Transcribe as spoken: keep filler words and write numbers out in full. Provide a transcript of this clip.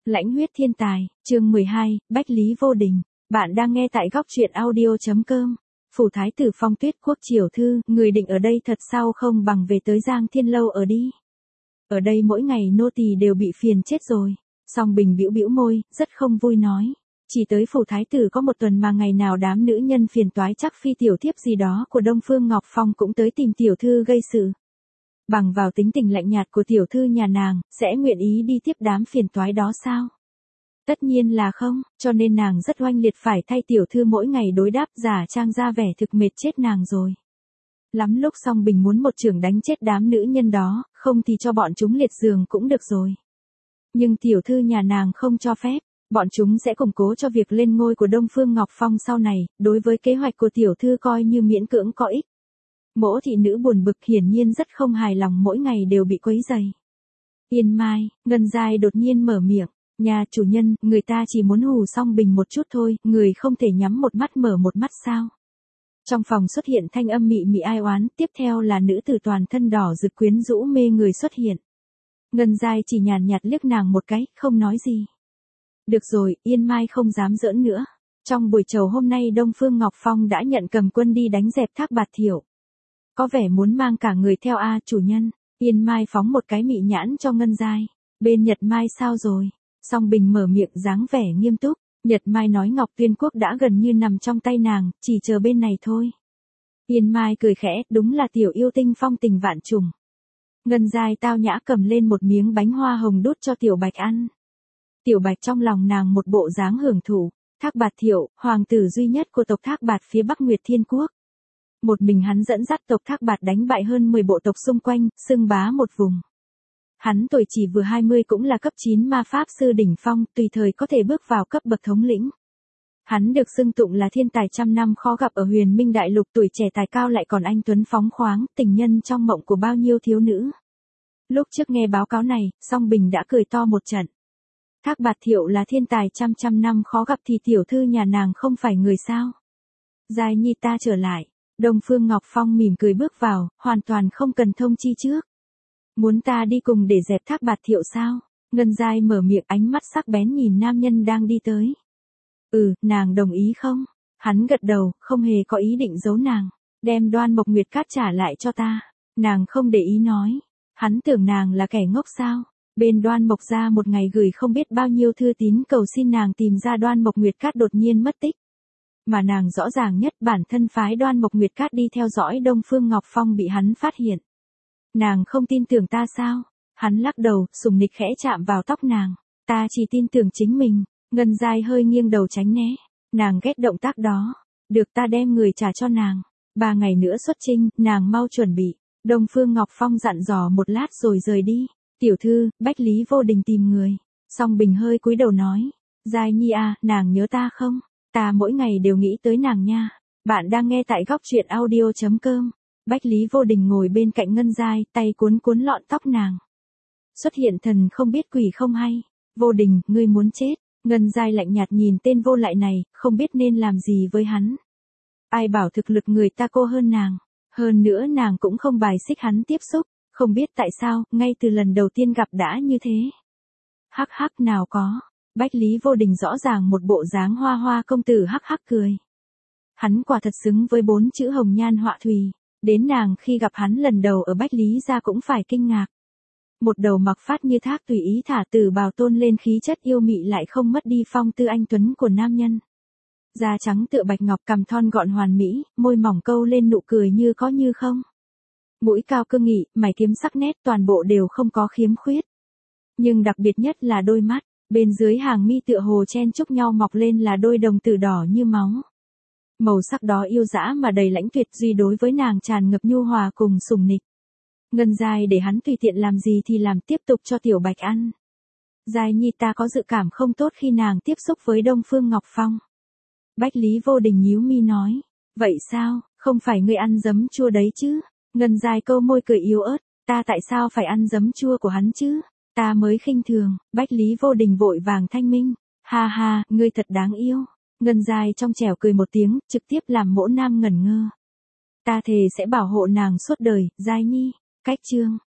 Lãnh huyết thiên tài, chương mười hai, Bách Lý Vô Đình. Bạn đang nghe tại góc truyện audio.com. Phủ thái tử Phong Tuyết Quốc triều thư, người định ở đây thật sao không bằng về tới Giang Thiên Lâu ở đi. Ở đây mỗi ngày nô tỳ đều bị phiền chết rồi. Song Bình bĩu bĩu môi, rất không vui nói. Chỉ tới phủ thái tử có một tuần mà ngày nào đám nữ nhân phiền toái chắc phi tiểu thiếp gì đó của Đông Phương Ngọc Phong cũng tới tìm tiểu thư gây sự. Bằng vào tính tình lạnh nhạt của tiểu thư nhà nàng, sẽ nguyện ý đi tiếp đám phiền toái đó sao? Tất nhiên là không, cho nên nàng rất oanh liệt phải thay tiểu thư mỗi ngày đối đáp giả trang ra vẻ thực mệt chết nàng rồi. Lắm lúc Song Bình muốn một chưởng đánh chết đám nữ nhân đó, không thì cho bọn chúng liệt giường cũng được rồi. Nhưng tiểu thư nhà nàng không cho phép, bọn chúng sẽ củng cố cho việc lên ngôi của Đông Phương Ngọc Phong sau này, đối với kế hoạch của tiểu thư coi như miễn cưỡng có ích. Mỗ thị nữ buồn bực hiển nhiên rất không hài lòng mỗi ngày đều bị quấy rầy. Yên Mai, Ngân Giai đột nhiên mở miệng, nhà chủ nhân, người ta chỉ muốn hù Song Bình một chút thôi, người không thể nhắm một mắt mở một mắt sao? Trong phòng xuất hiện thanh âm mị mị ai oán, tiếp theo là nữ tử toàn thân đỏ rực quyến rũ mê người xuất hiện. Ngân Giai chỉ nhàn nhạt liếc nàng một cái, không nói gì. Được rồi, Yên Mai không dám giỡn nữa. Trong buổi trầu hôm nay Đông Phương Ngọc Phong đã nhận cầm quân đi đánh dẹp Thác Bạt Thiệu. Có vẻ muốn mang cả người theo a chủ nhân. Yên Mai phóng một cái mị nhãn cho Ngân Giai. Bên Nhật Mai sao rồi? Song Bình mở miệng dáng vẻ nghiêm túc. Nhật Mai nói Ngọc Tuyên Quốc đã gần như nằm trong tay nàng, chỉ chờ bên này thôi. Yên Mai cười khẽ, đúng là tiểu yêu tinh phong tình vạn trùng. Ngân Giai tao nhã cầm lên một miếng bánh hoa hồng đút cho Tiểu Bạch ăn. Tiểu Bạch trong lòng nàng một bộ dáng hưởng thụ. Thác Bạt Thiệu, hoàng tử duy nhất của tộc Thác Bạt phía Bắc Nguyệt Thiên Quốc. Một mình hắn dẫn dắt tộc Thác Bạt đánh bại hơn mười bộ tộc xung quanh, xưng bá một vùng. Hắn tuổi chỉ vừa hai mươi cũng là cấp chín ma pháp sư đỉnh phong, tùy thời có thể bước vào cấp bậc thống lĩnh. Hắn được xưng tụng là thiên tài trăm năm khó gặp ở Huyền Minh Đại Lục, tuổi trẻ tài cao lại còn anh tuấn phóng khoáng, tình nhân trong mộng của bao nhiêu thiếu nữ. Lúc trước nghe báo cáo này, Song Bình đã cười to một trận. Thác Bạt Thiệu là thiên tài trăm trăm năm khó gặp thì tiểu thư nhà nàng không phải người sao? Giai nhi ta trở lại. Đông Phương Ngọc Phong mỉm cười bước vào, hoàn toàn không cần thông chi trước. Muốn ta đi cùng để dẹp Thác Bạt Thiệu sao? Ngân Giai mở miệng, ánh mắt sắc bén nhìn nam nhân đang đi tới. Ừ, nàng đồng ý không? Hắn gật đầu, không hề có ý định giấu nàng. Đem Đoan Mộc Nguyệt Cát trả lại cho ta. Nàng không để ý nói. Hắn tưởng nàng là kẻ ngốc sao? Bên Đoan Mộc gia một ngày gửi không biết bao nhiêu thư tín cầu xin nàng tìm ra Đoan Mộc Nguyệt Cát đột nhiên mất tích. Mà nàng rõ ràng nhất bản thân phái Đoan Mộc Nguyệt Cát đi theo dõi Đông Phương Ngọc Phong bị hắn phát hiện. Nàng không tin tưởng ta sao? Hắn lắc đầu, sùng nịch khẽ chạm vào tóc nàng. Ta chỉ tin tưởng chính mình. Ngân Giai hơi nghiêng đầu tránh né. Nàng ghét động tác đó. Được, ta đem người trả cho nàng. Ba ngày nữa xuất chinh, nàng mau chuẩn bị. Đông Phương Ngọc Phong dặn dò một lát rồi rời đi. Tiểu thư, Bách Lý Vô Đình tìm người. Song Bình hơi cúi đầu nói. Giai nhi à, nàng nhớ ta không? Ta mỗi ngày đều nghĩ tới nàng nha. Bạn đang nghe tại góc truyện audio.com. Bách Lý Vô Đình ngồi bên cạnh Ngân Giai, tay cuốn cuốn lọn tóc nàng. Xuất hiện thần không biết quỷ không hay. Vô Đình, ngươi muốn chết. Ngân Giai lạnh nhạt nhìn tên vô lại này, không biết nên làm gì với hắn. Ai bảo thực lực người ta cô hơn nàng. Hơn nữa nàng cũng không bài xích hắn tiếp xúc. Không biết tại sao, ngay từ lần đầu tiên gặp đã như thế. Hắc hắc nào có. Bách Lý Vô Đình rõ ràng một bộ dáng hoa hoa công tử hắc hắc cười. Hắn quả thật xứng với bốn chữ hồng nhan họa thùy. Đến nàng khi gặp hắn lần đầu ở Bách Lý gia cũng phải kinh ngạc. Một đầu mặc phát như thác tùy ý thả từ bào tôn lên khí chất yêu mị lại không mất đi phong tư anh tuấn của nam nhân. Da trắng tựa bạch ngọc, cằm thon gọn hoàn mỹ, môi mỏng câu lên nụ cười như có như không. Mũi cao cương nghị, mày kiếm sắc nét, toàn bộ đều không có khiếm khuyết. Nhưng đặc biệt nhất là đôi mắt, bên dưới hàng mi tựa hồ chen chúc nhau mọc lên là đôi đồng tử đỏ như máu. Màu sắc đó yêu dã mà đầy lãnh tuyệt, duy đối với nàng tràn ngập nhu hòa cùng sủng nịch. Ngân Giai để hắn tùy tiện làm gì thì làm, tiếp tục cho Tiểu Bạch ăn. Giai nhi ta có dự cảm không tốt khi nàng tiếp xúc với Đông Phương Ngọc Phong. Bách Lý Vô Đình nhíu mi nói. Vậy sao, không phải ngươi ăn giấm chua đấy chứ? Ngân Giai câu môi cười yếu ớt. Ta tại sao phải ăn giấm chua của hắn chứ? Ta mới khinh thường. Bách Lý Vô Đình vội vàng thanh minh. Ha ha, ngươi thật đáng yêu. Ngân Giai trong trẻo cười một tiếng, trực tiếp làm mỗ nam ngẩn ngơ. Ta thề sẽ bảo hộ nàng suốt đời, Giai nhi. Cách chương.